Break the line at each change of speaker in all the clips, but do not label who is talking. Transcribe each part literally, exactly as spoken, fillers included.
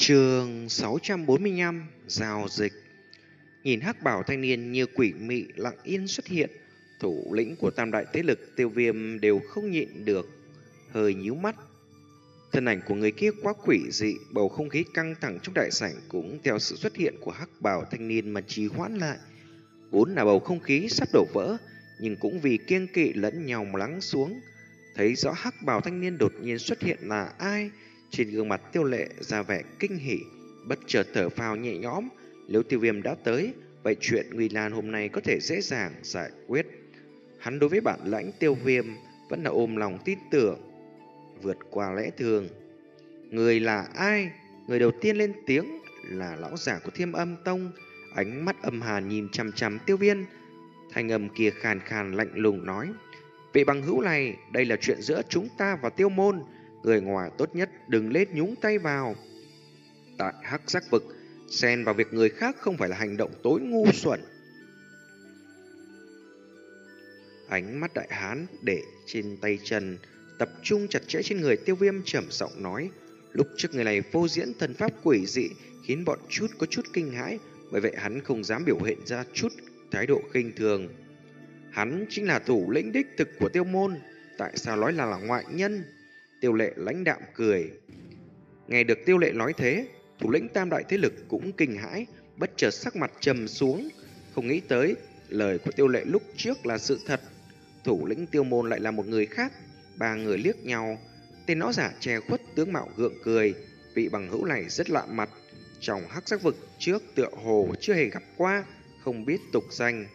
Chương sáu trăm bốn mươi lăm. Giao dịch. Nhìn hắc bảo thanh niên như quỷ mị lặng yên xuất hiện, thủ lĩnh của tam đại thế lực Tiêu Viêm đều không nhịn được, hơi nhíu mắt. Thân ảnh của người kia quá quỷ dị, bầu không khí căng thẳng trong đại sảnh cũng theo sự xuất hiện của hắc bảo thanh niên mà trì hoãn lại. Vốn là bầu không khí sắp đổ vỡ, nhưng cũng vì kiêng kỵ lẫn nhau mà lắng xuống. Thấy rõ hắc bào thanh niên đột nhiên xuất hiện là ai, trên gương mặt Tiêu Lệ ra vẻ kinh hỉ, bất chợt thở phào nhẹ nhõm. Nếu Tiêu Viêm đã tới, vậy chuyện Nguy Lan hôm nay có thể dễ dàng giải quyết. Hắn đối với bản lãnh Tiêu Viêm vẫn là ôm lòng tin tưởng, vượt qua lẽ thường. Người là ai? Người đầu tiên lên tiếng là lão giả của Thiêm Âm Tông, ánh mắt âm hàn nhìn chằm chằm Tiêu Viêm. Thanh âm kia khàn khàn lạnh lùng nói: "Vị bằng hữu này, đây là chuyện giữa chúng ta và Tiêu môn, người ngoài tốt nhất đừng lên nhúng tay vào. Tại Hắc Giác Vực, xen vào việc người khác không phải là hành động tối ngu xuẩn." Ánh mắt đại hán để trên tay Trần tập trung chặt chẽ trên người Tiêu Viêm, trầm giọng nói: "Lúc trước người này phô diễn thần pháp quỷ dị khiến bọn chút có chút kinh hãi, bởi vậy hắn không dám biểu hiện ra chút thái độ khinh thường. Hắn chính là thủ lĩnh đích thực của Tiêu môn, tại sao nói là, là ngoại nhân?" Tiêu Lệ lãnh đạm cười. Nghe được Tiêu Lệ nói thế, thủ lĩnh tam đại thế lực cũng kinh hãi, bất chợt sắc mặt trầm xuống, không nghĩ tới lời của Tiêu Lệ lúc trước là sự thật. Thủ lĩnh Tiêu môn lại là một người khác. Ba người liếc nhau, tên nó giả che khuất tướng mạo gượng cười. Vị bằng hữu này rất lạ mặt, trong Hắc Giác Vực trước tựa hồ chưa hề gặp qua, không biết tục danh.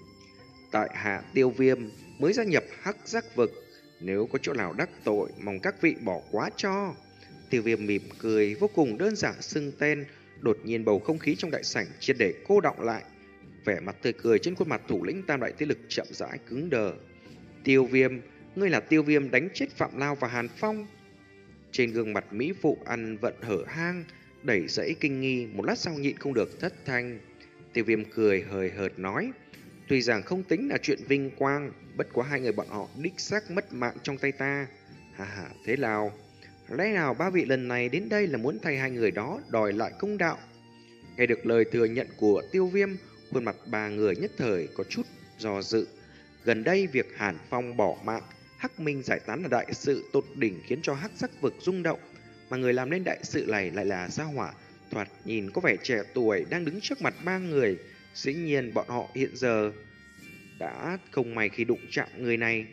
Tại hạ Tiêu Viêm mới gia nhập Hắc Giác Vực, nếu có chỗ nào đắc tội mong các vị bỏ quá cho. Tiêu Viêm mỉm cười, vô cùng đơn giản xưng tên. Đột nhiên bầu không khí trong đại sảnh triệt để cô đọng lại, vẻ mặt tươi cười trên khuôn mặt thủ lĩnh tam đại thế lực chậm rãi cứng đờ. "Tiêu Viêm, ngươi là Tiêu Viêm đánh chết Phạm Lao và Hàn Phong?" Trên gương mặt mỹ phụ ăn vận hở hang, đẩy dẫy kinh nghi, một lát sau nhịn không được thất thanh. Tiêu Viêm cười hời hợt nói: "Tuy rằng không tính là chuyện vinh quang, bất quá hai người bọn họ đích xác mất mạng trong tay ta." "Hà hà, thế nào? Lẽ nào ba vị lần này đến đây là muốn thay hai người đó đòi lại công đạo?" Nghe được lời thừa nhận của Tiêu Viêm, khuôn mặt ba người nhất thời có chút do dự. Gần đây việc Hàn Phong bỏ mạng, Hắc Minh giải tán là đại sự tột đỉnh khiến cho Hắc Giác Vực rung động, mà người làm nên đại sự này lại là Gia Hỏa, thoạt nhìn có vẻ trẻ tuổi đang đứng trước mặt ba người. Dĩ nhiên bọn họ hiện giờ đã không may khi đụng chạm người này.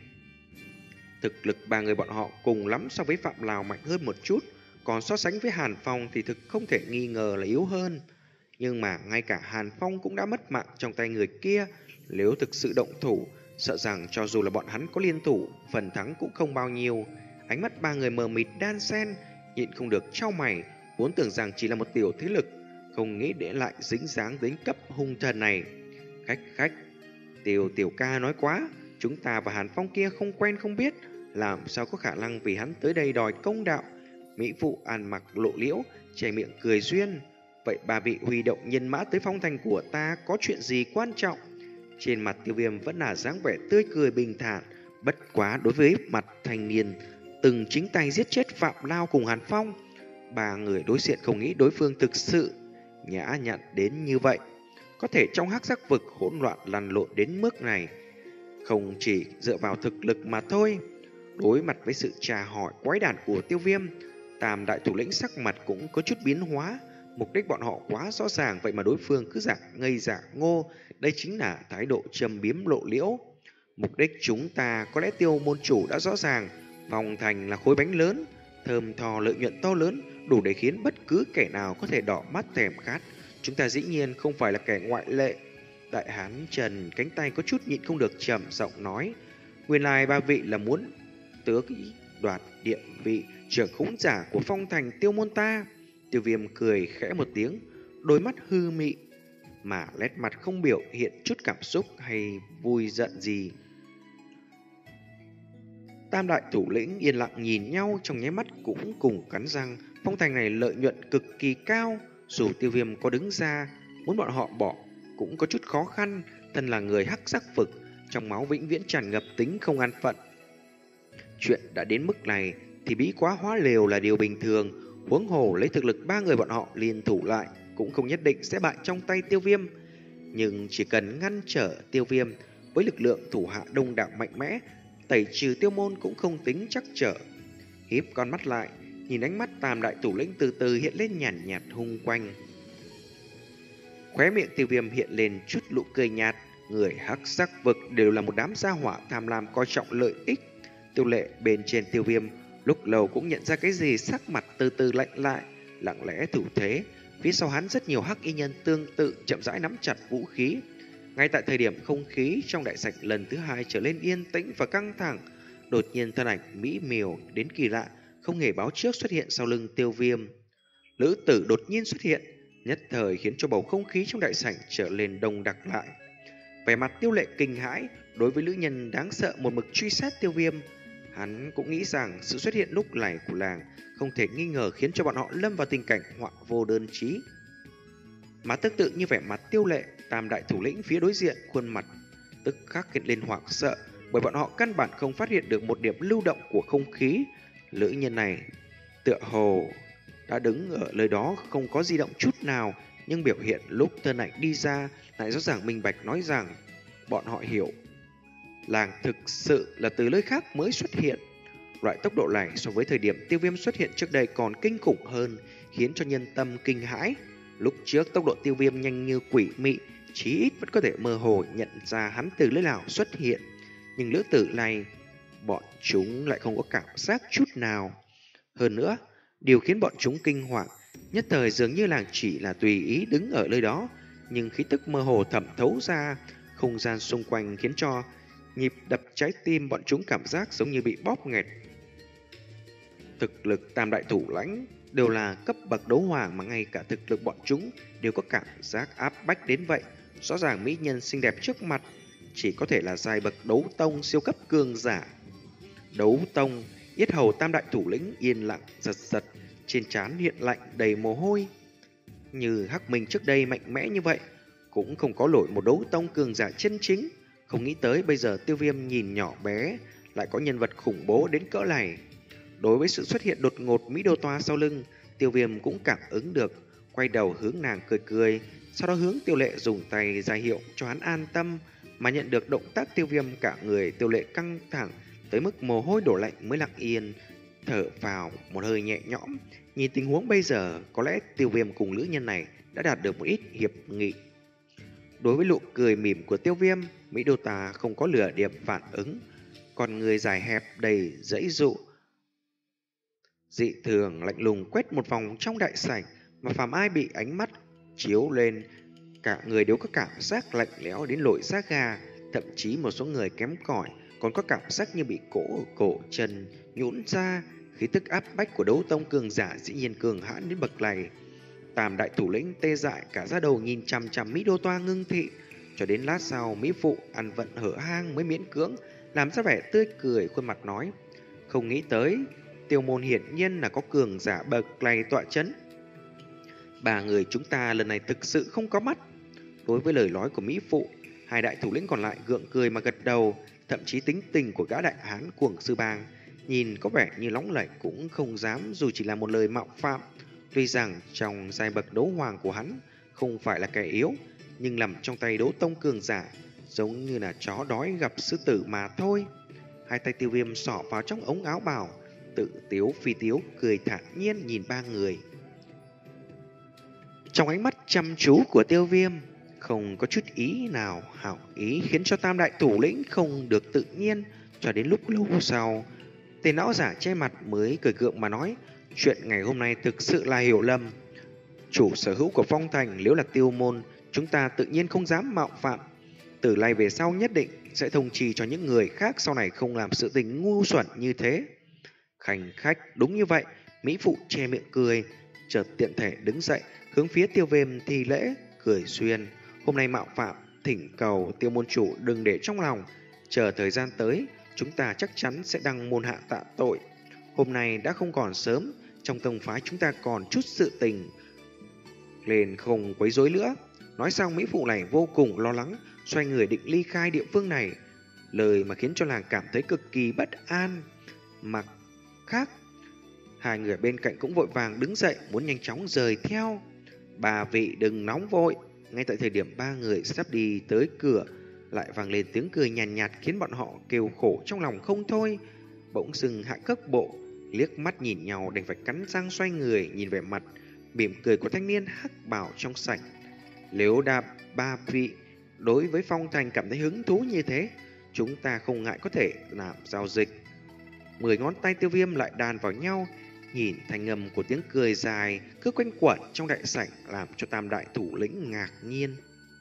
Thực lực ba người bọn họ cùng lắm so với Phạm Lào mạnh hơn một chút, còn so sánh với Hàn Phong thì thực không thể nghi ngờ là yếu hơn. Nhưng mà ngay cả Hàn Phong cũng đã mất mạng trong tay người kia, nếu thực sự động thủ, sợ rằng cho dù là bọn hắn có liên thủ, phần thắng cũng không bao nhiêu. Ánh mắt ba người mờ mịt đan xen, nhịn không được chau mày, vốn tưởng rằng chỉ là một tiểu thế lực, không nghĩ để lại dính dáng đến cấp hung thần này. "Khách khách, Tiêu tiểu ca nói quá, chúng ta và Hàn Phong kia không quen không biết, làm sao có khả năng vì hắn tới đây đòi công đạo." Mỹ phụ ăn mặc lộ liễu, che miệng cười duyên: "Vậy ba vị huy động nhân mã tới phong thành của ta có chuyện gì quan trọng?" Trên mặt Tiêu Viêm vẫn là dáng vẻ tươi cười bình thản, bất quá đối với mặt thanh niên từng chính tay giết chết Phạm Lao cùng Hàn Phong, ba người đối diện không nghĩ đối phương thực sự nhã nhặn đến như vậy. Có thể trong Hắc Giác Vực hỗn loạn lăn lộn đến mức này, không chỉ dựa vào thực lực mà thôi. Đối mặt với sự trà hỏi quái đản của Tiêu Viêm, tam đại thủ lĩnh sắc mặt cũng có chút biến hóa. Mục đích bọn họ quá rõ ràng, vậy mà đối phương cứ giả ngây giả ngô. Đây chính là thái độ châm biếm lộ liễu. Mục đích chúng ta có lẽ Tiêu môn chủ đã rõ ràng. Vòng thành là khối bánh lớn, thơm tho lợi nhuận to lớn, đủ để khiến bất cứ kẻ nào có thể đỏ mắt thèm khát. Chúng ta dĩ nhiên không phải là kẻ ngoại lệ. Đại hán Trần cánh tay có chút nhịn không được trầm giọng nói: "Nguyên lai ba vị là muốn tước đoạt địa vị trưởng khống giả của phong thành Tiêu môn ta." Tiêu Viêm cười khẽ một tiếng, đôi mắt hư mị mà nét mặt không biểu hiện chút cảm xúc hay vui giận gì. Tam đại thủ lĩnh yên lặng nhìn nhau, trong nháy mắt cũng cùng cắn răng. Phong thành này lợi nhuận cực kỳ cao, dù Tiêu Viêm có đứng ra muốn bọn họ bỏ cũng có chút khó khăn. Thân là người Hắc Giác Vực, trong máu vĩnh viễn tràn ngập tính không an phận. Chuyện đã đến mức này thì bí quá hóa lều là điều bình thường. Huống hồ lấy thực lực ba người bọn họ liên thủ lại cũng không nhất định sẽ bại trong tay Tiêu Viêm. Nhưng chỉ cần ngăn trở Tiêu Viêm với lực lượng thủ hạ đông đảo mạnh mẽ, tẩy trừ Tiêu Môn cũng không tính chắc trở. Híp con mắt lại, nhìn ánh mắt Tam đại thủ lĩnh từ từ hiện lên nhàn nhạt hung quanh. Khóe miệng Tiêu Viêm hiện lên chút nụ cười nhạt. Người hắc sắc vực đều là một đám gia hỏa tham lam coi trọng lợi ích. Tiêu Lệ bên trên Tiêu Viêm lúc lâu cũng nhận ra cái gì, sắc mặt từ từ lạnh lại, lặng lẽ thủ thế. Phía sau hắn rất nhiều hắc y nhân tương tự chậm rãi nắm chặt vũ khí. Ngay tại thời điểm không khí trong đại sảnh lần thứ hai trở lên yên tĩnh và căng thẳng, đột nhiên thân ảnh mỹ miều đến kỳ lạ không hề báo trước xuất hiện sau lưng Tiêu Viêm. Lữ tử đột nhiên xuất hiện, nhất thời khiến cho bầu không khí trong đại sảnh trở lên đông đặc lại. Vẻ mặt Tiêu Lệ kinh hãi đối với nữ nhân đáng sợ một mực truy sát Tiêu Viêm. Hắn cũng nghĩ rằng sự xuất hiện lúc này của làng không thể nghi ngờ khiến cho bọn họ lâm vào tình cảnh họa vô đơn chí. Mà tương tự như vẻ mặt Tiêu Lệ, Tam đại thủ lĩnh phía đối diện khuôn mặt tức khắc hiện lên hoảng sợ, bởi bọn họ căn bản không phát hiện được một điểm lưu động của không khí. Nữ nhân này tựa hồ đã đứng ở nơi đó không có di động chút nào, nhưng biểu hiện lúc thân ảnh đi ra lại rõ ràng minh bạch nói rằng bọn họ hiểu làng thực sự là từ nơi khác mới xuất hiện. Loại tốc độ này so với thời điểm Tiêu Viêm xuất hiện trước đây còn kinh khủng hơn, khiến cho nhân tâm kinh hãi. Lúc trước tốc độ Tiêu Viêm nhanh như quỷ mị, chí ít vẫn có thể mơ hồ nhận ra hắn từ nơi nào xuất hiện. Nhưng lữ tử này, bọn chúng lại không có cảm giác chút nào. Hơn nữa, điều khiến bọn chúng kinh hoàng nhất thời dường như làng chỉ là tùy ý đứng ở nơi đó, nhưng khí tức mơ hồ thẩm thấu ra không gian xung quanh, khiến cho nhịp đập trái tim bọn chúng cảm giác giống như bị bóp nghẹt. Thực lực Tam đại thủ lãnh đều là cấp bậc đấu hoàng, mà ngay cả thực lực bọn chúng đều có cảm giác áp bách đến vậy. Rõ ràng mỹ nhân xinh đẹp trước mặt chỉ có thể là giai bậc đấu tông siêu cấp cường giả. Đấu tông, yết hầu Tam đại thủ lĩnh yên lặng giật giật, trên trán hiện lạnh đầy mồ hôi. Như Hắc Minh trước đây mạnh mẽ như vậy, cũng không có nổi một đấu tông cường giả chân chính. Không nghĩ tới bây giờ Tiêu Viêm nhìn nhỏ bé lại có nhân vật khủng bố đến cỡ này. Đối với sự xuất hiện đột ngột Mỹ Đô Toa sau lưng, Tiêu Viêm cũng cảm ứng được, quay đầu hướng nàng cười cười, sau đó hướng Tiêu Lệ dùng tay ra hiệu cho hắn an tâm. Mà nhận được động tác Tiêu Viêm, cả người Tiêu Lệ căng thẳng tới mức mồ hôi đổ lạnh mới lặng yên thở vào một hơi nhẹ nhõm. Nhìn tình huống bây giờ, có lẽ Tiêu Viêm cùng nữ nhân này đã đạt được một ít hiệp nghị. Đối với nụ cười mỉm của Tiêu Viêm, Mỹ Đô Tà không có lửa điểm phản ứng, còn người dài hẹp đầy dãy dụ dị thường lạnh lùng quét một vòng trong đại sảnh, mà phàm ai bị ánh mắt chiếu lên, cả người đều có cảm giác lạnh lẽo đến nổi da gà. Thậm chí một số người kém cỏi còn có cảm giác như bị cổ cổ chân nhũn ra. Khí tức áp bách của đấu tông cường giả dĩ nhiên cường hãn đến bậc này. Tam đại thủ lĩnh tê dại cả da đầu nhìn chằm chằm Mỹ Đô Toa ngưng thị, cho đến lát sau Mỹ phụ ăn vận hở hang mới miễn cưỡng làm ra vẻ tươi cười, khuôn mặt nói: không nghĩ tới Tiêu môn hiển nhiên là có cường giả bậc này tọa chấn. Ba người chúng ta lần này thực sự không có mắt. Đối với lời nói của Mỹ phụ, hai đại thủ lĩnh còn lại gượng cười mà gật đầu. Thậm chí tính tình của gã đại hán cuồng sư bang nhìn có vẻ như lóng lẩy cũng không dám dù chỉ là một lời mạo phạm. Tuy rằng trong giai bậc đấu hoàng của hắn không phải là kẻ yếu, nhưng nằm trong tay đấu tông cường giả giống như là chó đói gặp sư tử mà thôi. Hai tay Tiêu Viêm xỏ vào trong ống áo bào, tự tiếu phi tiếu cười thản nhiên nhìn ba người. Trong ánh mắt chăm chú của Tiêu Viêm không có chút ý nào hảo ý, khiến cho Tam đại thủ lĩnh không được tự nhiên. Cho đến lúc lâu sau, tên lão giả che mặt mới cười gượng mà nói: chuyện ngày hôm nay thực sự là hiểu lầm. Chủ sở hữu của Phong Thành nếu là Tiêu môn, chúng ta tự nhiên không dám mạo phạm. Từ nay về sau nhất định sẽ thông trì cho những người khác sau này không làm sự tình ngu xuẩn như thế. Khanh khách, đúng như vậy. Mỹ phụ che miệng cười, chợt tiện thể đứng dậy hướng phía Tiêu Viêm thi lễ, cười xuyên: hôm nay mạo phạm, thỉnh cầu Tiêu môn chủ đừng để trong lòng. Chờ thời gian tới, chúng ta chắc chắn sẽ đăng môn hạ tạ tội. Hôm nay đã không còn sớm, trong tông phái chúng ta còn chút sự tình, nên không quấy rối nữa. Nói xong, Mỹ phụ này vô cùng lo lắng, xoay người định ly khai địa phương này, lời mà khiến cho làng cảm thấy cực kỳ bất an. Mặt khác, Hai người bên cạnh cũng vội vàng đứng dậy muốn nhanh chóng rời theo. Bà vị đừng nóng vội. Ngay tại thời điểm ba người sắp đi tới cửa, lại vang lên tiếng cười nhàn nhạt, nhạt khiến bọn họ kêu khổ trong lòng không thôi. Bỗng dừng hạ cước bộ, liếc mắt nhìn nhau đành phải cắn răng xoay người nhìn vẻ mặt mỉm cười của thanh niên hắc bào trong sảnh. Nếu đa ba vị đối với Phong Thành cảm thấy hứng thú như thế, chúng ta không ngại có thể làm giao dịch. Mười ngón tay Tiêu Viêm lại đàn vào nhau, nhìn thanh âm của tiếng cười dài cứ quanh quẩn trong đại sảnh làm cho tam đại thủ lĩnh ngạc nhiên.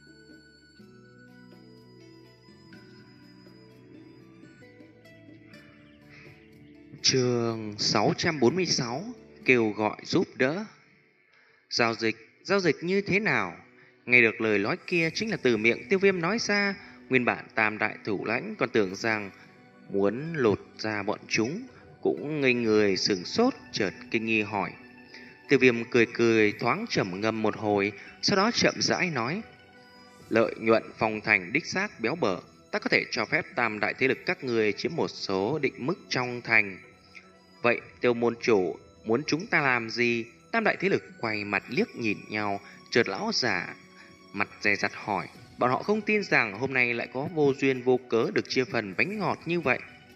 Chương sáu trăm bốn mươi sáu, kêu gọi giúp đỡ. Giao dịch, giao dịch như thế nào? Nghe được lời nói kia chính là từ miệng Tiêu Viêm nói ra. Nguyên bản tam đại thủ lãnh còn tưởng rằng muốn lột ra bọn chúng, cũng ngây người sửng sốt, chợt kinh nghi hỏi. Tiêu Viêm cười cười thoáng trầm ngâm một hồi, sau đó chậm rãi nói: lợi nhuận Phong Thành đích xác béo bở, ta có thể cho phép tam đại thế lực các người chiếm một số định mức trong thành. Vậy Tiêu môn chủ muốn chúng ta làm gì? Tam đại thế lực quay mặt liếc nhìn nhau, chợt lão giả mặt dè dặt hỏi. Bọn họ không tin rằng hôm nay lại có vô duyên vô cớ được chia phần bánh ngọt như vậy.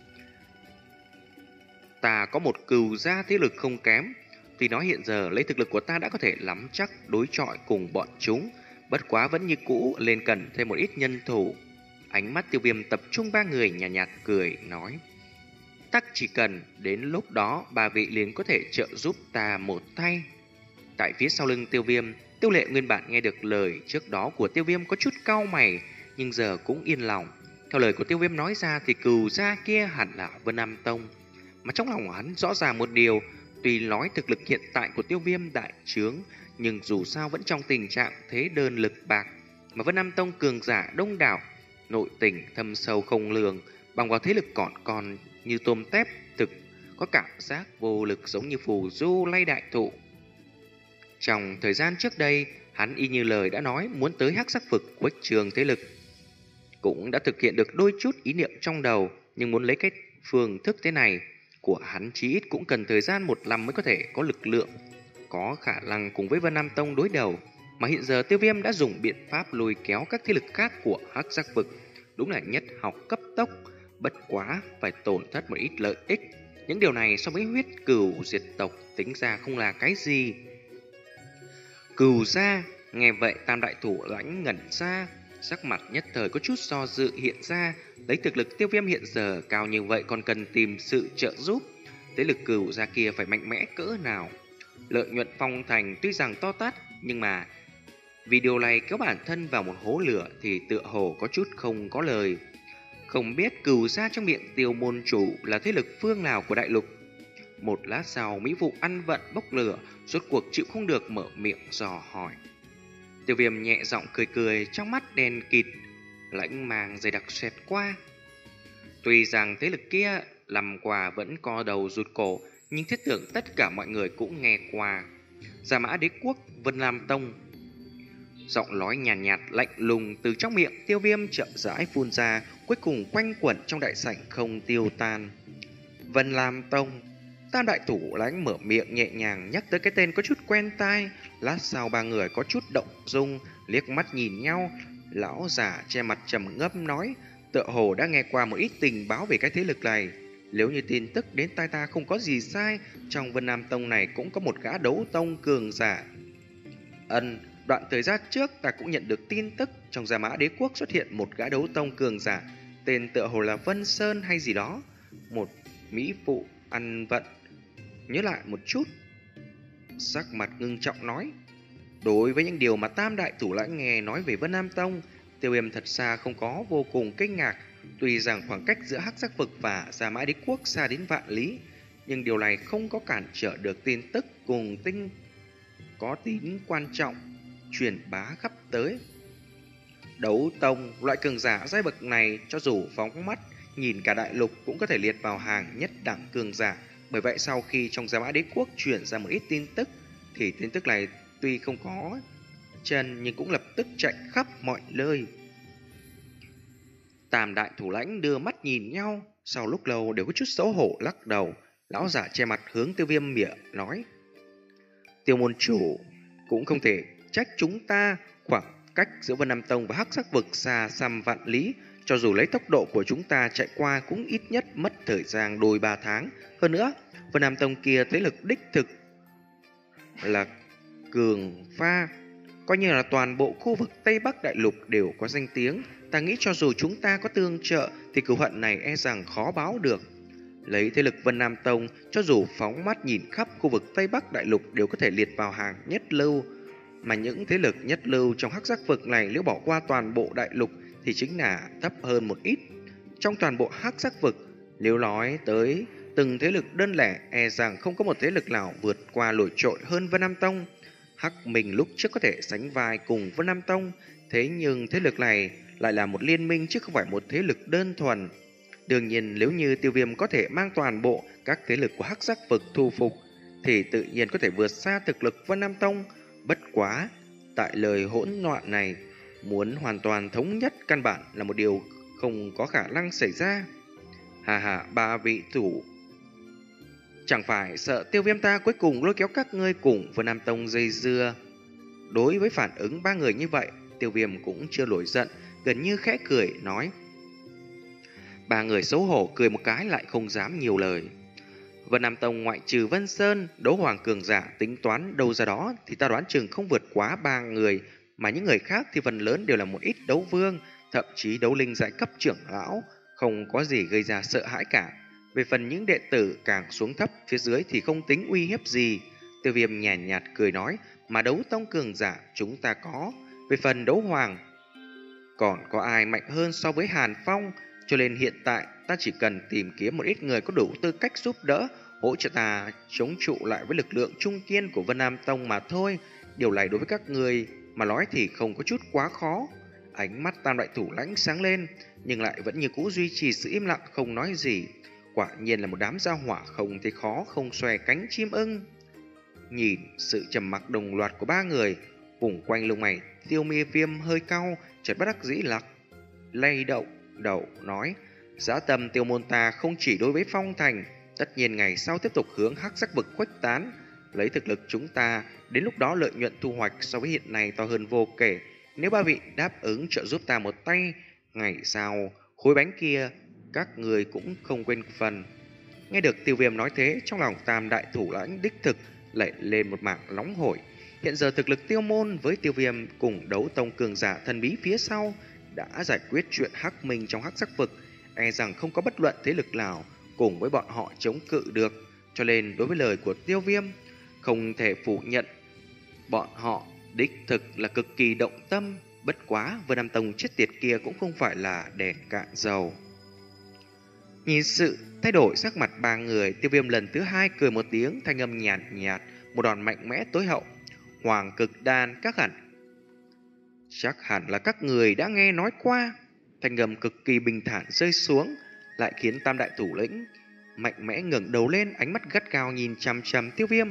Ta có một cừu gia thế lực không kém, tuy nói hiện giờ lấy thực lực của ta đã có thể nắm chắc đối chọi cùng bọn chúng, bất quá vẫn như cũ lên cần thêm một ít nhân thủ. Ánh mắt Tiêu Viêm tập trung ba người, nhàn nhạt, nhạt cười nói: tắc chỉ cần đến lúc đó ba vị liền có thể trợ giúp ta một tay. Tại phía sau lưng Tiêu Viêm, Tiêu Lệ nguyên bản nghe được lời trước đó của Tiêu Viêm có chút cau mày, nhưng giờ cũng yên lòng. Theo lời của Tiêu Viêm nói ra thì cừu gia kia hẳn là Vân Nam Tông, mà trong lòng hắn rõ ràng một điều, tuy nói thực lực hiện tại của Tiêu Viêm đại trướng, nhưng dù sao vẫn trong tình trạng thế đơn lực bạc, mà Vân Nam Tông cường giả đông đảo, nội tình thâm sâu không lường, bằng vào thế lực còn còn như tôm tép, thực có cảm giác vô lực giống như phù du lay đại thụ. Trong thời gian trước đây, hắn y như lời đã nói muốn tới Hắc Sắc Vực khuếch trường thế lực, cũng đã thực hiện được đôi chút ý niệm trong đầu, nhưng muốn lấy cái phương thức thế này của hắn chí ít cũng cần thời gian một năm mới có thể có lực lượng, có khả năng cùng với Vân Nam Tông đối đầu. Mà hiện giờ Tiêu Viêm đã dùng biện pháp lôi kéo các thế lực khác của Hắc Sắc Vực, đúng là nhất học cấp tốc, bất quá phải tổn thất một ít lợi ích. Những điều này so với huyết cừu diệt tộc tính ra không là cái gì. Cừu gia, nghe vậy tam đại thủ lãnh ngẩn ra, sắc mặt nhất thời có chút do dự hiện ra. Lấy thực lực Tiêu Viêm hiện giờ cao như vậy còn cần tìm sự trợ giúp, thế lực cừu gia kia phải mạnh mẽ cỡ nào? Lợi nhuận Phong Thành tuy rằng to tát, nhưng mà vì điều này kéo bản thân vào một hố lửa thì tựa hồ có chút không có lời. Không biết cừu gia trong miệng Tiêu môn chủ là thế lực phương nào của đại lục? Một lát sau, Mỹ Phụ ăn vận bốc lửa, rốt cuộc chịu không được mở miệng dò hỏi. Tiêu Viêm nhẹ giọng cười cười, trong mắt đen kịt, lãnh màng dày đặc xẹt qua. Tuy rằng thế lực kia làm quà vẫn co đầu rụt cổ, nhưng thiết tưởng tất cả mọi người cũng nghe qua. Gia Mã Đế Quốc, Vân Lam Tông. Giọng nói nhàn nhạt, nhạt lạnh lùng từ trong miệng Tiêu Viêm chậm rãi phun ra, cuối cùng quanh quẩn trong đại sảnh không tiêu tan. Vân Lam Tông. Tam đại thủ lãnh mở miệng nhẹ nhàng nhắc tới cái tên có chút quen tai. Lát sau ba người có chút động dung, liếc mắt nhìn nhau. Lão giả che mặt trầm ngâm nói, tựa hồ đã nghe qua một ít tình báo về cái thế lực này. Nếu như tin tức đến tai ta không có gì sai, trong Vân Nam Tông này cũng có một gã đấu tông cường giả. Ân, đoạn thời gian trước ta cũng nhận được tin tức trong Gia Mã Đế Quốc xuất hiện một gã đấu tông cường giả, tên tựa hồ là Vân Sơn hay gì đó. Một mỹ phụ ăn vận nhớ lại một chút, sắc mặt ngưng trọng nói. Đối với những điều mà tam đại thủ lãnh nghe nói về Vân Nam Tông, Tiêu Viêm thật ra không có vô cùng kinh ngạc. Tuy rằng khoảng cách giữa Hắc Sắc Vực và Gia Mã Đế Quốc xa đến vạn lý, nhưng điều này không có cản trở được tin tức cùng tinh có tính quan trọng truyền bá khắp tới. Đấu tông, loại cường giả giai bậc này cho dù phóng mắt nhìn cả đại lục cũng có thể liệt vào hàng nhất đẳng cường giả. Bởi vậy sau khi trong Gia Mã Đế Quốc truyền ra một ít tin tức, thì tin tức này tuy không có chân nhưng cũng lập tức chạy khắp mọi nơi. Tam đại thủ lãnh đưa mắt nhìn nhau, sau lúc lâu đều có chút xấu hổ lắc đầu. Lão giả che mặt hướng Tiêu Viêm mỉa nói: Tiêu môn chủ, cũng không thể trách chúng ta, khoảng cách giữa Vân Nam Tông và Hắc Sắc vực xa xăm vạn lý, cho dù lấy tốc độ của chúng ta chạy qua cũng ít nhất mất thời gian đôi ba tháng. Hơn nữa, Vân Nam Tông kia thế lực đích thực là cường pha, coi như là toàn bộ khu vực Tây Bắc Đại Lục đều có danh tiếng. Ta nghĩ cho dù chúng ta có tương trợ thì cửu hận này e rằng khó báo được. Lấy thế lực Vân Nam Tông, cho dù phóng mắt nhìn khắp khu vực Tây Bắc Đại Lục đều có thể liệt vào hàng nhất lưu. Mà những thế lực nhất lưu trong Hắc Sắc vực này nếu bỏ qua toàn bộ Đại Lục thì chính là thấp hơn một ít. Trong toàn bộ Hắc Sắc vực, nếu nói tới từng thế lực đơn lẻ, e rằng không có một thế lực nào vượt qua nổi trội hơn Vân Nam Tông. Hắc Minh lúc trước có thể sánh vai cùng Vân Nam Tông, thế nhưng thế lực này lại là một liên minh chứ không phải một thế lực đơn thuần. Đương nhiên nếu như Tiêu Viêm có thể mang toàn bộ các thế lực của Hắc Sắc vực thu phục thì tự nhiên có thể vượt xa thực lực Vân Nam Tông. Bất quá, tại lời hỗn loạn này, muốn hoàn toàn thống nhất căn bản là một điều không có khả năng xảy ra. Hà hà, ba vị thủ, chẳng phải sợ Tiêu Viêm ta cuối cùng lôi kéo các ngươi cùng Vân Nam Tông dây dưa. Đối với phản ứng ba người như vậy, Tiêu Viêm cũng chưa nổi giận, gần như khẽ cười nói. Ba người xấu hổ cười một cái lại không dám nhiều lời. Vân Nam Tông ngoại trừ Vân Sơn, đấu hoàng cường giả tính toán đâu ra đó thì ta đoán chừng không vượt quá ba người, mà những người khác thì phần lớn đều là một ít đấu vương, thậm chí đấu linh giải cấp trưởng lão, không có gì gây ra sợ hãi cả. Về phần những đệ tử càng xuống thấp phía dưới thì không tính uy hiếp gì. Tiêu Viêm nhàn nhạt, nhạt cười nói, mà đấu tông cường giả chúng ta có. Về phần đấu hoàng, còn có ai mạnh hơn so với Hàn Phong, cho nên hiện tại ta chỉ cần tìm kiếm một ít người có đủ tư cách giúp đỡ, hỗ trợ ta chống trụ lại với lực lượng trung kiên của Vân Nam Tông mà thôi. Điều này đối với các người mà nói thì không có chút quá khó. Ánh mắt Tam đại thủ lãnh sáng lên, nhưng lại vẫn như cũ duy trì sự im lặng không nói gì. Quả nhiên là một đám gia hỏa không thấy khó không xòe cánh chim ưng. Nhìn sự trầm mặc đồng loạt của ba người, vùng quanh lông mày Tiêu Mi Viêm hơi cau, chợt bất đắc dĩ lắc lay động đầu nói: Dã tâm Tiêu môn ta không chỉ đối với Phong Thành, tất nhiên ngày sau tiếp tục hướng Hắc Sắc vực khuếch tán. Lấy thực lực chúng ta, đến lúc đó lợi nhuận thu hoạch so với hiện nay to hơn vô kể. Nếu ba vị đáp ứng trợ giúp ta một tay, ngày sau khối bánh kia các người cũng không quên phần. Nghe được Tiêu Viêm nói thế, trong lòng Tam đại thủ lãnh đích thực lại lên một mảng nóng hổi. Hiện giờ thực lực Tiêu môn với Tiêu Viêm cùng đấu tông cường giả thần bí phía sau đã giải quyết chuyện Hắc Minh trong Hắc Sắc vực, e rằng không có bất luận thế lực nào cùng với bọn họ chống cự được. Cho nên đối với lời của Tiêu Viêm, không thể phủ nhận bọn họ đích thực là cực kỳ động tâm. Bất quá Vân Nam Tông chết tiệt kia cũng không phải là đèn cạn dầu. Nhìn sự thay đổi sắc mặt ba người, Tiêu Viêm lần thứ hai cười một tiếng, thanh âm nhạt nhạt, một đòn mạnh mẽ tối hậu. Hoàng cực đan các hẳn chắc hẳn là các người đã nghe nói qua. Thanh âm cực kỳ bình thản rơi xuống, lại khiến Tam đại thủ lĩnh mạnh mẽ ngẩng đầu lên, ánh mắt gắt gao nhìn chằm chằm Tiêu Viêm.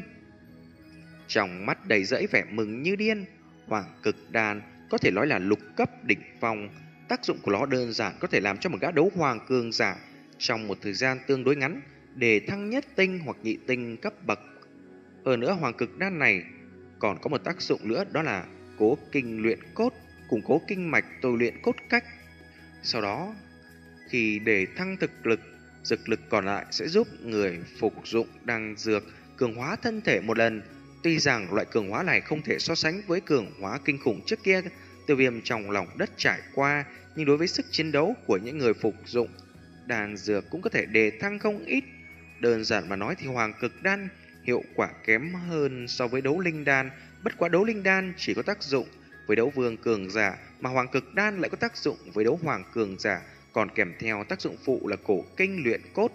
Trong mắt đầy rẫy vẻ mừng như điên. Hoàng cực đan có thể nói là lục cấp đỉnh phong, tác dụng của nó đơn giản có thể làm cho một gã đấu hoàng cường giả trong một thời gian tương đối ngắn để thăng nhất tinh hoặc nhị tinh cấp bậc. Hơn nữa hoàng cực đan này còn có một tác dụng nữa, đó là cố kinh luyện cốt, củng cố kinh mạch, tôi luyện cốt cách. Sau đó khi để thăng thực lực, dược lực còn lại sẽ giúp người phục dụng đan dược cường hóa thân thể một lần. Tuy rằng loại cường hóa này không thể so sánh với cường hóa kinh khủng trước kia Tiêu Viêm trong lòng đất trải qua, nhưng đối với sức chiến đấu của những người phục dụng đan dược cũng có thể đề thăng không ít. Đơn giản mà nói thì hoàng cực đan hiệu quả kém hơn so với đấu linh đan. Bất quá đấu linh đan chỉ có tác dụng với đấu vương cường giả, mà hoàng cực đan lại có tác dụng với đấu hoàng cường giả, còn kèm theo tác dụng phụ là cổ kinh luyện cốt.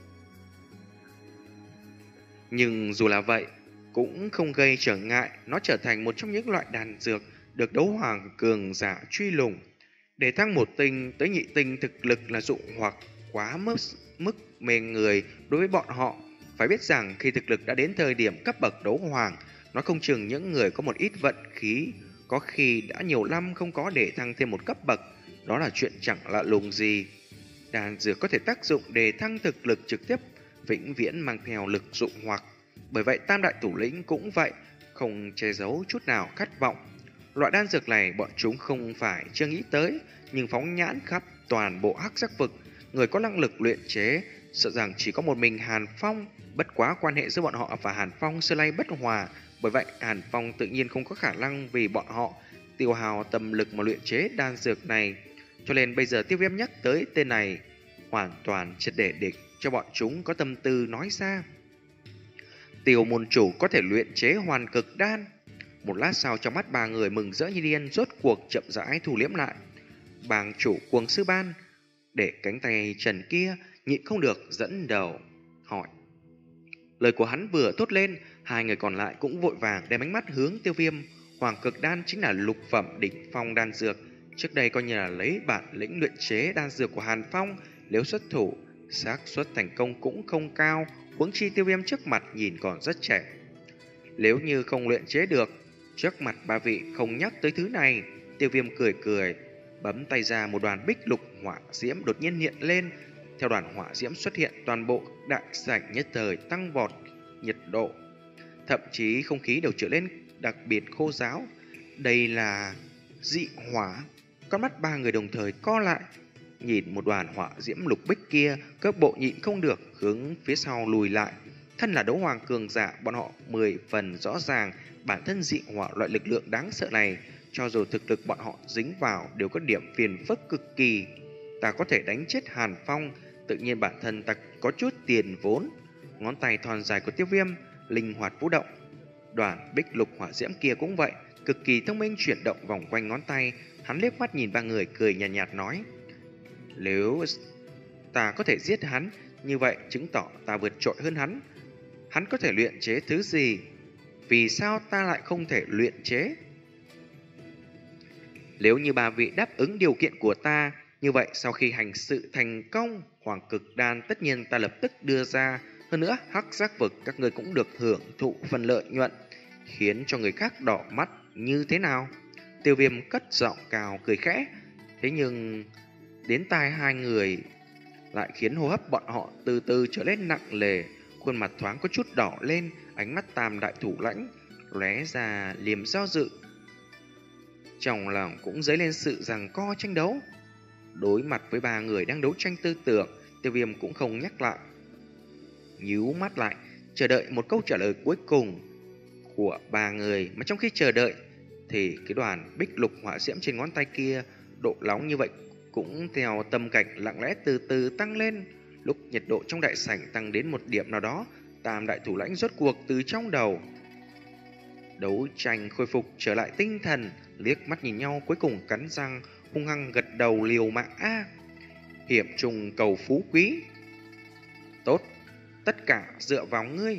Nhưng dù là vậy, cũng không gây trở ngại nó trở thành một trong những loại đan dược được đấu hoàng cường giả truy lùng. Để thăng một tinh tới nhị tinh thực lực là dụng hoặc quá mức, mức mê người đối với bọn họ. Phải biết rằng khi thực lực đã đến thời điểm cấp bậc đấu hoàng, nó không chừng những người có một ít vận khí, có khi đã nhiều năm không có để thăng thêm một cấp bậc. Đó là chuyện chẳng lạ lùng gì. Đan dược có thể tác dụng để thăng thực lực trực tiếp vĩnh viễn mang theo lực dụ hoặc. Bởi vậy tam đại thủ lĩnh cũng vậy, không che giấu chút nào khát vọng. Loại đan dược này bọn chúng không phải chưa nghĩ tới, nhưng phóng nhãn khắp toàn bộ hắc sắc vực, người có năng lực luyện chế sợ rằng chỉ có một mình Hàn Phong. Bất quá quan hệ giữa bọn họ và Hàn Phong xưa nay bất hòa, bởi vậy Hàn Phong tự nhiên không có khả năng vì bọn họ tiêu hao tâm lực mà luyện chế đan dược này. Cho nên bây giờ Tiêu Viêm nhắc tới tên này hoàn toàn triệt để địch cho bọn chúng có tâm tư nói ra. Tiêu môn chủ có thể luyện chế hoàn cực đan. Một lát sau trong mắt ba người mừng rỡ như điên rốt cuộc chậm rãi thu liễm lại. Bàng chủ Cuồng Sư Ban để cánh tay trần kia nhịn không được dẫn đầu hỏi. Lời của hắn vừa thốt lên, hai người còn lại cũng vội vàng đem ánh mắt hướng Tiêu Viêm. Hoàng cực đan chính là lục phẩm đỉnh phong đan dược, trước đây coi như là lấy bản lĩnh luyện chế đan dược của Hàn Phong, nếu xuất thủ xác suất thành công cũng không cao, huống chi Tiêu Viêm trước mặt nhìn còn rất trẻ. Nếu như không luyện chế được, trước mặt ba vị không nhắc tới thứ này. Tiêu Viêm cười cười, bấm tay ra, một đoàn bích lục hỏa diễm đột nhiên hiện lên. Theo đoàn hỏa diễm xuất hiện, toàn bộ đại sảnh nhất thời tăng vọt nhiệt độ, thậm chí không khí đều trở lên đặc biệt khô ráo. Đây là dị hỏa. Con mắt ba người đồng thời co lại, nhìn một đoàn hỏa diễm lục bích kia, các bộ nhịn không được hướng phía sau lùi lại. Thân là đấu hoàng cường giả, bọn họ mười phần rõ ràng bản thân dị hỏa loại lực lượng đáng sợ này, cho dù thực lực bọn họ dính vào đều có điểm phiền phức cực kỳ. Ta có thể đánh chết Hàn Phong, tự nhiên bản thân ta có chút tiền vốn. Ngón tay thon dài của Tiêu Viêm linh hoạt vũ động. Đoàn bích lục hỏa diễm kia cũng vậy, cực kỳ thông minh chuyển động vòng quanh ngón tay. Hắn liếc mắt nhìn ba người cười nhạt, nhạt nói: nếu ta có thể giết hắn, như vậy chứng tỏ ta vượt trội hơn hắn. Hắn có thể luyện chế thứ gì, vì sao ta lại không thể luyện chế? Nếu như ba vị đáp ứng điều kiện của ta, như vậy sau khi hành sự thành công, hoàng cực đan tất nhiên ta lập tức đưa ra. Hơn nữa, hắc giác vực các người cũng được hưởng thụ phần lợi nhuận, khiến cho người khác đỏ mắt như thế nào? Tiêu Viêm cất giọng cao cười khẽ, thế nhưng đến tai hai người lại khiến hô hấp bọn họ từ từ trở nên nặng nề, khuôn mặt thoáng có chút đỏ lên, ánh mắt tam đại thủ lãnh lóe ra liềm do dự, trong lòng cũng dấy lên sự giằng co tranh đấu. Đối mặt với ba người đang đấu tranh tư tưởng, Tiêu Viêm cũng không nhắc lại, nhíu mắt lại chờ đợi một câu trả lời cuối cùng của ba người. Mà trong khi chờ đợi thì cái đoàn bích lục hỏa diễm trên ngón tay kia độ nóng như vậy cũng theo tâm cảnh lặng lẽ từ từ tăng lên. Lúc nhiệt độ trong đại sảnh tăng đến một điểm nào đó, tam đại thủ lãnh rốt cuộc từ trong đầu đấu tranh khôi phục trở lại tinh thần, liếc mắt nhìn nhau cuối cùng cắn răng hung hăng gật đầu liều mạng. A, hiểm trùng cầu phú quý. Tốt, tất cả dựa vào ngươi.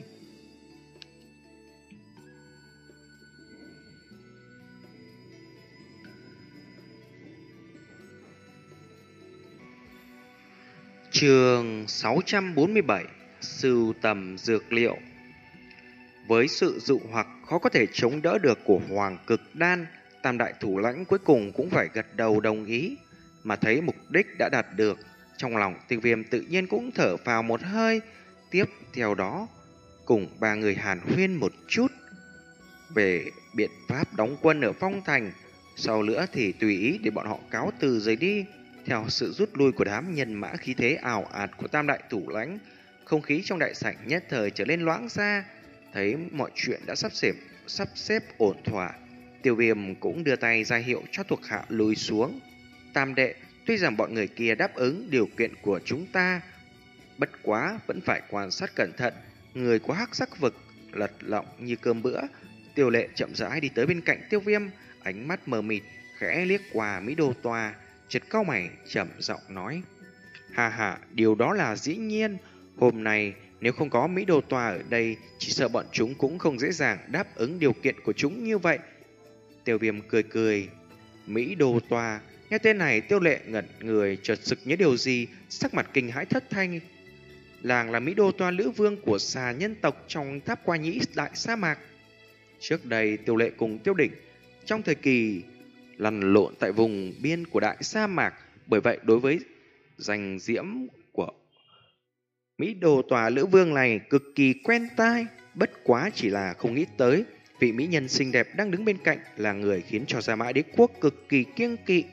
Chương sáu trăm bốn mươi bảy, sưu tầm dược liệu. Với sự dụ hoặc khó có thể chống đỡ được của hoàng cực đan, tam đại thủ lãnh cuối cùng cũng phải gật đầu đồng ý. Mà thấy mục đích đã đạt được, trong lòng Tiêu Viêm tự nhiên cũng thở phào một hơi. Tiếp theo đó cùng ba người hàn huyên một chút về biện pháp đóng quân ở Phong Thành, sau nữa thì tùy ý để bọn họ cáo từ rời đi. Theo sự rút lui của đám nhân mã khí thế ảo ạt của tam đại thủ lãnh, không khí trong đại sảnh nhất thời trở nên loãng ra. Thấy mọi chuyện đã sắp xếp sắp xếp ổn thỏa, Tiêu Viêm cũng đưa tay ra hiệu cho thuộc hạ lùi xuống. Tam đệ, tuy rằng bọn người kia đáp ứng điều kiện của chúng ta, bất quá vẫn phải quan sát cẩn thận. Người của hắc sắc vực lật lọng như cơm bữa. Tiêu Lệ chậm rãi đi tới bên cạnh Tiêu Viêm, ánh mắt mờ mịt khẽ liếc qua Mỹ Đô Tòa, chợt cau mày chậm giọng nói: hà hà, điều đó là dĩ nhiên. Hôm nay nếu không có Mỹ Đô Tòa ở đây, chỉ sợ bọn chúng cũng không dễ dàng đáp ứng điều kiện của chúng như vậy. Tiêu Viêm cười cười. Mỹ Đô Tòa, nghe tên này Tiêu Lệ ngẩn người, chợt sực nhớ điều gì, sắc mặt kinh hãi thất thanh. Làng là Mỹ Đô Tòa lữ vương của xà nhân tộc trong tháp qua nhĩ đại sa mạc. Trước đây Tiêu Lệ cùng Tiêu Đỉnh trong thời kỳ lăn lộn tại vùng biên của đại sa mạc, bởi vậy đối với danh diễm của Mỹ đồ tòa lữ vương này cực kỳ quen tai, bất quá chỉ là không nghĩ tới vị mỹ nhân xinh đẹp đang đứng bên cạnh là người khiến cho Gia Mã Đế quốc cực kỳ kiêng kỵ.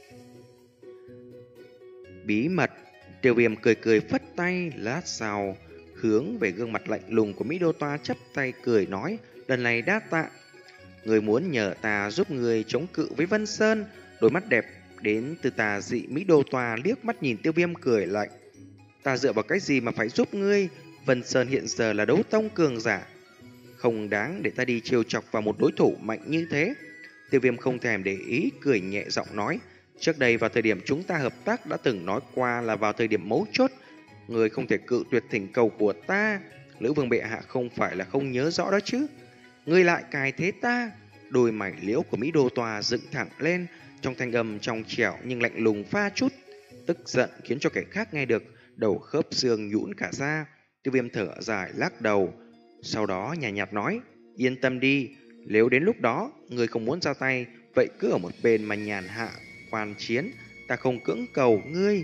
Bí mật, Tiêu Viêm cười cười phất tay, lát sau hướng về gương mặt lạnh lùng của Mỹ đô tòa chắp tay cười nói, lần này đa tạ. Người muốn nhờ ta giúp người chống cự với Vân Sơn. Đôi mắt đẹp đến từ tà dị Mỹ đô tòa liếc mắt nhìn Tiêu Viêm cười lạnh. Ta dựa vào cái gì mà phải giúp ngươi? Vân Sơn hiện giờ là đấu tông cường giả, không đáng để ta đi trêu chọc vào một đối thủ mạnh như thế. Tiêu Viêm không thèm để ý, cười nhẹ giọng nói, trước đây vào thời điểm chúng ta hợp tác đã từng nói qua là vào thời điểm mấu chốt, người không thể cự tuyệt thỉnh cầu của ta. Lữ vương bệ hạ không phải là không nhớ rõ đó chứ? Ngươi lại cài thế ta? Đôi mày liễu của Mỹ đô tòa dựng thẳng lên, trong thanh âm trong trẻo nhưng lạnh lùng pha chút tức giận, khiến cho kẻ khác nghe được đầu khớp xương nhũn cả ra. Tiêu Viêm thở dài lắc đầu, sau đó nhàn nhạt, nhạt nói, yên tâm đi, nếu đến lúc đó người không muốn ra tay, vậy cứ ở một bên mà nhàn hạ quan chiến, ta không cưỡng cầu ngươi.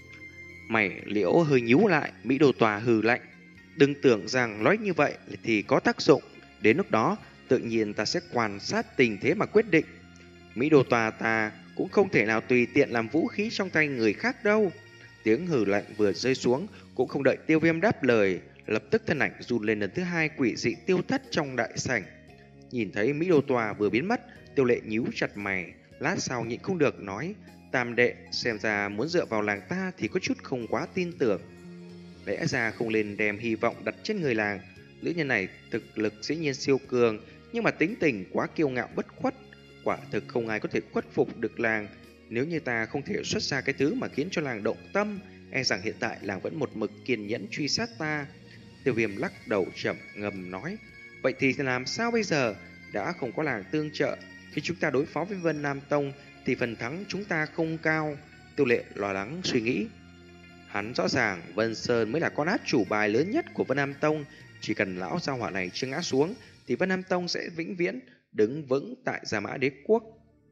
Mày liễu hơi nhíu lại, Mỹ đô tòa hừ lạnh, đừng tưởng rằng nói như vậy thì có tác dụng, đến lúc đó tự nhiên ta sẽ quan sát tình thế mà quyết định. Mỹ đô tòa ta cũng không thể nào tùy tiện làm vũ khí trong tay người khác đâu. Tiếng hừ lạnh vừa rơi xuống, cũng không đợi Tiêu Viêm đáp lời, lập tức thân ảnh run lên lần thứ hai, quỷ dị tiêu thất trong đại sảnh. Nhìn thấy Mỹ đô tòa vừa biến mất, Tiêu Lệ nhíu chặt mày, lát sau nhịn không được nói, tam đệ, xem ra muốn dựa vào làng ta thì có chút không quá tin tưởng. Lẽ ra không nên đem hy vọng đặt trên người làng. Nữ nhân này thực lực dĩ nhiên siêu cường, nhưng mà tính tình quá kiêu ngạo bất khuất, quả thực không ai có thể khuất phục được làng. Nếu như ta không thể xuất ra cái thứ mà khiến cho làng động tâm, e rằng hiện tại làng vẫn một mực kiên nhẫn truy sát ta. Tiêu Viêm lắc đầu chậm ngầm nói, vậy thì làm sao bây giờ? Đã không có làng tương trợ, khi chúng ta đối phó với Vân Nam Tông thì phần thắng chúng ta không cao. Tiêu Lệ lo lắng suy nghĩ. Hắn rõ ràng Vân Sơn mới là con át chủ bài lớn nhất của Vân Nam Tông, chỉ cần lão gia hỏa này chưa ngã xuống thì Vân Nam Tông sẽ vĩnh viễn đứng vững tại Gia Mã Đế quốc.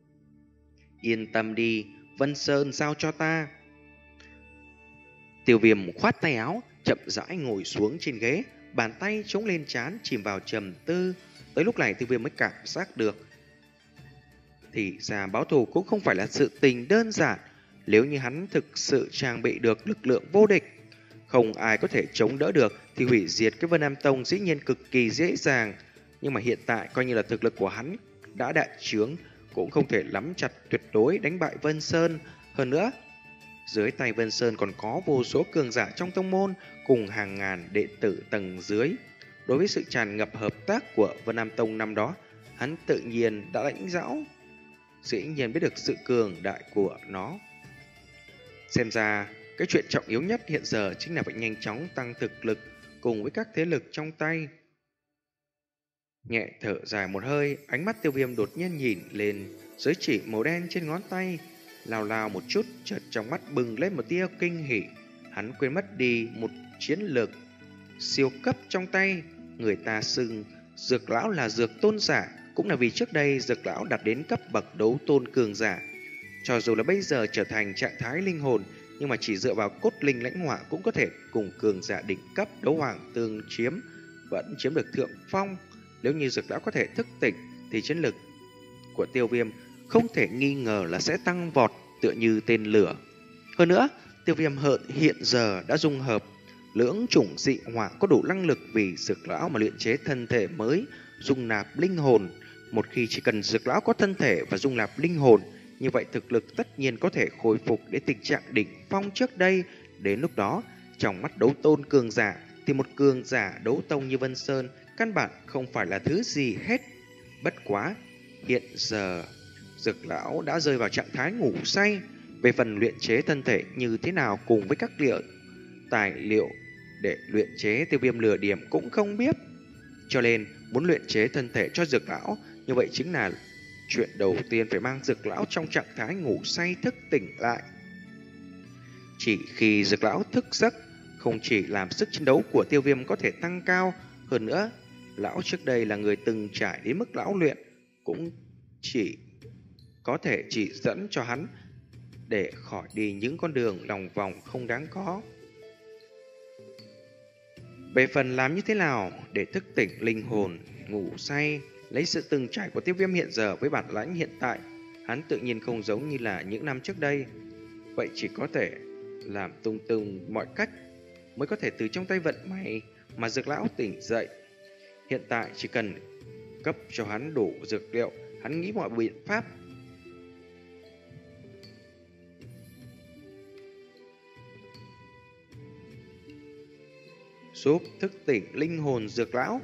Yên tâm đi, Vân Sơn giao cho ta. Tiêu Viêm khoát tay áo, chậm rãi ngồi xuống trên ghế, bàn tay chống lên trán chìm vào trầm tư. Tới lúc này Tiêu Viêm mới cảm giác được, thì ra báo thù cũng không phải là sự tình đơn giản. Nếu như hắn thực sự trang bị được lực lượng vô địch, không ai có thể chống đỡ được, thì hủy diệt cái Vân Nam Tông dĩ nhiên cực kỳ dễ dàng. Nhưng mà hiện tại coi như là thực lực của hắn đã đại trướng, cũng không thể nắm chặt tuyệt đối đánh bại Vân Sơn. Hơn nữa, dưới tay Vân Sơn còn có vô số cường giả trong tông môn cùng hàng ngàn đệ tử tầng dưới. Đối với sự tràn ngập hợp tác của Vân Nam Tông năm đó, hắn tự nhiên đã lãnh giáo, dĩ nhiên biết được sự cường đại của nó. Xem ra, cái chuyện trọng yếu nhất hiện giờ chính là phải nhanh chóng tăng thực lực cùng với các thế lực trong tay. Nhẹ thở dài một hơi, ánh mắt Tiêu Viêm đột nhiên nhìn lên giới chỉ màu đen trên ngón tay, lao lao một chút, chợt trong mắt bừng lên một tia kinh hỉ. Hắn quên mất đi một chiến lược siêu cấp trong tay. Người ta xưng Dược lão là dược tôn giả, cũng là vì trước đây Dược lão đạt đến cấp bậc đấu tôn cường giả. Cho dù là bây giờ trở thành trạng thái linh hồn, nhưng mà chỉ dựa vào cốt linh lãnh hỏa cũng có thể cùng cường giả đỉnh cấp đấu hoàng tương chiếm, vẫn chiếm được thượng phong. Nếu như Dược lão có thể thức tỉnh thì chiến lực của Tiêu Viêm không thể nghi ngờ là sẽ tăng vọt tựa như tên lửa. Hơn nữa, Tiêu Viêm hận hiện giờ đã dung hợp lưỡng chủng dị hỏa có đủ năng lực vì Dược lão mà luyện chế thân thể mới, dung nạp linh hồn. Một khi chỉ cần Dược lão có thân thể và dung nạp linh hồn, như vậy thực lực tất nhiên có thể khôi phục đến tình trạng đỉnh phong trước đây. Đến lúc đó, trong mắt đấu tôn cường giả thì một cường giả đấu tông như Vân Sơn căn bản không phải là thứ gì hết. Bất quá, hiện giờ Dược lão đã rơi vào trạng thái ngủ say. Về phần luyện chế thân thể như thế nào cùng với các liệu tài liệu để luyện chế, Tiêu Viêm lừa điểm cũng không biết. Cho nên muốn luyện chế thân thể cho Dược lão, như vậy chính là chuyện đầu tiên phải mang Dược lão trong trạng thái ngủ say thức tỉnh lại. Chỉ khi Dược lão thức giấc, không chỉ làm sức chiến đấu của Tiêu Viêm có thể tăng cao, hơn nữa lão trước đây là người từng trải đến mức lão luyện, cũng chỉ có thể chỉ dẫn cho hắn để khỏi đi những con đường lòng vòng không đáng có. Về phần làm như thế nào để thức tỉnh linh hồn, ngủ say, lấy sự từng trải của Tiêu Viêm hiện giờ với bản lãnh hiện tại, hắn tự nhiên không giống như là những năm trước đây. Vậy chỉ có thể làm tung tung mọi cách mới có thể từ trong tay vận may mà Dược lão tỉnh dậy. Hiện tại chỉ cần cấp cho hắn đủ dược liệu, hắn nghĩ mọi biện pháp giúp thức tỉnh linh hồn Dược lão.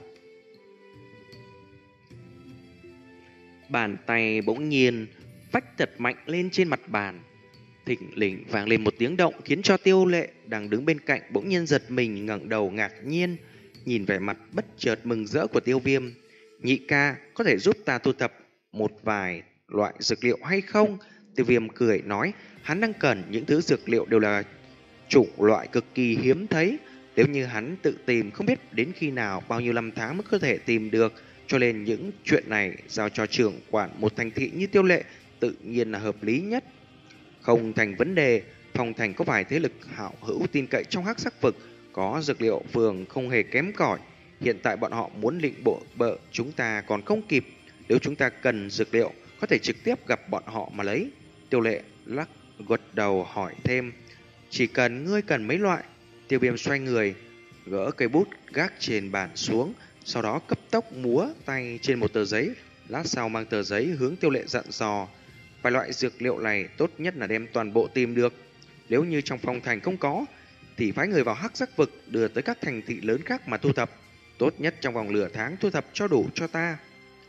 Bàn tay bỗng nhiên vách thật mạnh lên trên mặt bàn. Thình lình vang lên một tiếng động khiến cho Tiêu Lệ đang đứng bên cạnh bỗng nhiên giật mình, ngẩng đầu ngạc nhiên nhìn vẻ mặt bất chợt mừng rỡ của Tiêu Viêm. Nhị ca, có thể giúp ta thu thập một vài loại dược liệu hay không? Tiêu Viêm cười nói, hắn đang cần những thứ dược liệu đều là chủng loại cực kỳ hiếm thấy. Nếu như hắn tự tìm không biết đến khi nào, bao nhiêu năm tháng mới có thể tìm được. Cho nên những chuyện này giao cho trưởng quản một thành thị như Tiêu Lệ tự nhiên là hợp lý nhất. Không thành vấn đề, Phong Thành có vài thế lực hảo hữu tin cậy trong hắc sắc vực, có dược liệu phường không hề kém cỏi. Hiện tại bọn họ muốn lĩnh bộ bợ chúng ta còn không kịp. Nếu chúng ta cần dược liệu, có thể trực tiếp gặp bọn họ mà lấy. Tiêu Lệ lắc gật đầu hỏi thêm, chỉ cần ngươi cần mấy loại? Tiêu Viêm xoay người, gỡ cây bút gác trên bàn xuống, sau đó cấp tốc múa tay trên một tờ giấy. Lát sau mang tờ giấy hướng Tiêu Lệ dặn dò, vài loại dược liệu này tốt nhất là đem toàn bộ tìm được. Nếu như trong Phong Thành không có, thì phái người vào hắc sắc vực đưa tới các thành thị lớn khác mà thu thập. Tốt nhất trong vòng nửa tháng thu thập cho đủ cho ta.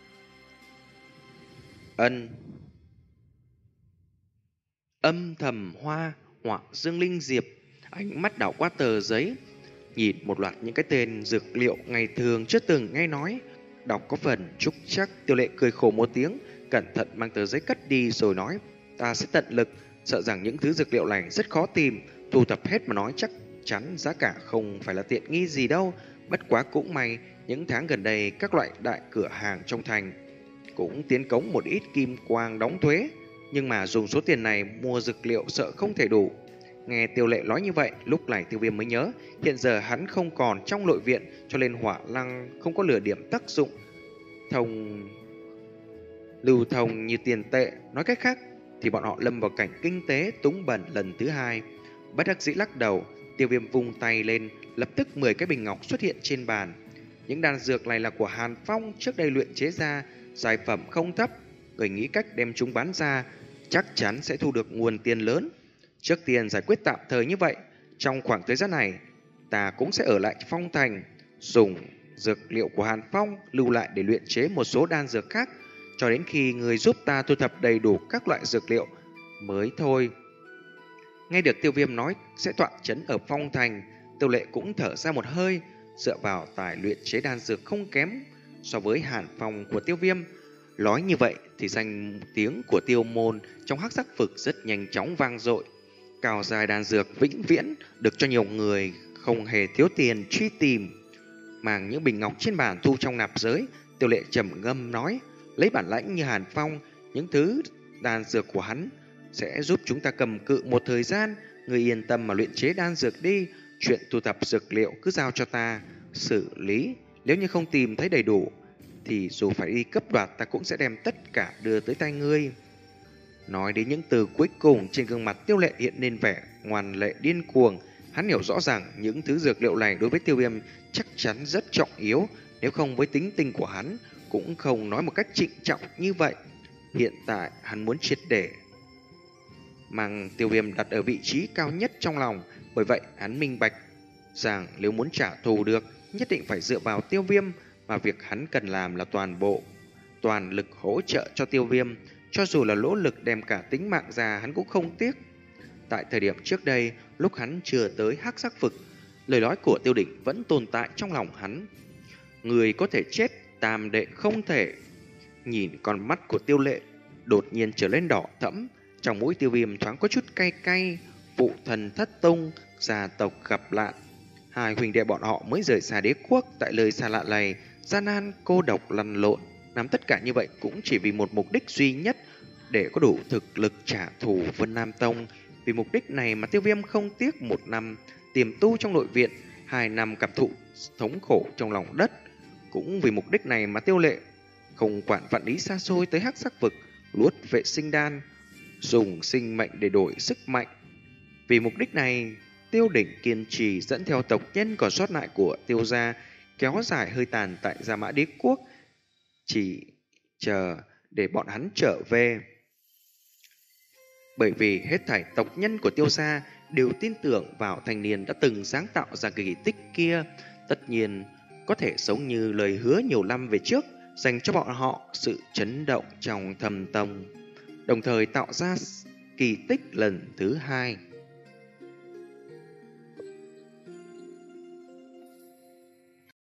Ân. Âm thầm hoa hoặc dương linh diệp, ánh mắt đảo qua tờ giấy, nhìn một loạt những cái tên dược liệu ngày thường chưa từng nghe nói, đọc có phần trúc chắc. Tiêu Lệ cười khổ một tiếng, cẩn thận mang tờ giấy cất đi rồi nói, ta sẽ tận lực, sợ rằng những thứ dược liệu này rất khó tìm, thu thập hết mà nói chắc chắn giá cả không phải là tiện nghi gì đâu. Bất quá cũng may, những tháng gần đây các loại đại cửa hàng trong thành cũng tiến cống một ít kim quang đóng thuế, nhưng mà dùng số tiền này mua dược liệu sợ không thể đủ. Nghe Tiêu Lệ nói như vậy, lúc này Tiêu Viêm mới nhớ, hiện giờ hắn không còn trong nội viện, cho nên hỏa lăng không có lửa điểm tác dụng thông lưu thông như tiền tệ. Nói cách khác thì bọn họ lâm vào cảnh kinh tế túng bẩn lần thứ hai. Bất đắc dĩ lắc đầu, Tiêu Viêm vung tay lên, lập tức mười cái bình ngọc xuất hiện trên bàn. Những đan dược này là của Hàn Phong trước đây luyện chế ra, giải phẩm không thấp, người nghĩ cách đem chúng bán ra chắc chắn sẽ thu được nguồn tiền lớn. Trước tiên giải quyết tạm thời như vậy, trong khoảng thời gian này ta cũng sẽ ở lại Phong Thành, dùng dược liệu của Hàn Phong lưu lại để luyện chế một số đan dược khác, cho đến khi người giúp ta thu thập đầy đủ các loại dược liệu mới thôi. Nghe được Tiêu Viêm nói sẽ tọa trấn ở Phong Thành, Tiêu Lệ cũng thở ra một hơi. Dựa vào tài luyện chế đan dược không kém so với Hàn Phong của Tiêu Viêm, nói như vậy thì danh tiếng của Tiêu môn trong hắc sắc vực rất nhanh chóng vang dội. Cao dài đan dược vĩnh viễn được cho nhiều người không hề thiếu tiền truy tìm. Mang những bình ngọc trên bàn thu trong nạp giới, Tiêu Lệ trầm ngâm nói, lấy bản lãnh như Hàn Phong, những thứ đan dược của hắn sẽ giúp chúng ta cầm cự một thời gian. Người yên tâm mà luyện chế đan dược đi, chuyện thu thập dược liệu cứ giao cho ta xử lý. Nếu như không tìm thấy đầy đủ thì dù phải đi cấp đoạt, ta cũng sẽ đem tất cả đưa tới tay ngươi. Nói đến những từ cuối cùng, trên gương mặt Tiêu Lệ hiện lên vẻ ngoan lệ điên cuồng. Hắn hiểu rõ ràng những thứ dược liệu này đối với Tiêu Viêm chắc chắn rất trọng yếu, nếu không với tính tình của hắn cũng không nói một cách trịnh trọng như vậy. Hiện tại hắn muốn triệt để mang Tiêu Viêm đặt ở vị trí cao nhất trong lòng, bởi vậy hắn minh bạch rằng nếu muốn trả thù được, nhất định phải dựa vào Tiêu Viêm, mà việc hắn cần làm là toàn bộ toàn lực hỗ trợ cho Tiêu Viêm, cho dù là lỗ lực đem cả tính mạng ra hắn cũng không tiếc. Tại thời điểm trước đây, lúc hắn chưa tới hắc sắc vực, lời nói của Tiêu Đỉnh vẫn tồn tại trong lòng hắn. Người có thể chết, tam đệ không thể. Nhìn con mắt của Tiêu Lệ đột nhiên trở lên đỏ thẫm, trong mũi Tiêu Viêm thoáng có chút cay cay. Phụ thần thất tung, gia tộc gặp nạn, hai huynh đệ bọn họ mới rời xa đế quốc, tại lời xa lạ này gian nan cô độc lăn lộn, làm tất cả như vậy cũng chỉ vì một mục đích duy nhất, để có đủ thực lực trả thù Vân Nam Tông. Vì mục đích này mà Tiêu Viêm không tiếc một năm tiềm tu trong nội viện, hai năm cảm thụ thống khổ trong lòng đất. Cũng vì mục đích này mà Tiêu Lệ không quản vạn lý xa xôi tới hắc sắc vực, luốt vệ sinh đan, dùng sinh mệnh để đổi sức mạnh. Vì mục đích này, Tiêu Đỉnh kiên trì dẫn theo tộc nhân còn sót lại của Tiêu gia kéo dài hơi tàn tại Gia Mã Đế quốc, chỉ chờ để bọn hắn trở về. Bởi vì hết thảy tộc nhân của Tiêu gia đều tin tưởng vào thanh niên đã từng sáng tạo ra kỳ tích kia, tất nhiên có thể sống như lời hứa nhiều năm về trước, dành cho bọn họ sự chấn động trong thâm tâm, đồng thời tạo ra kỳ tích lần thứ hai.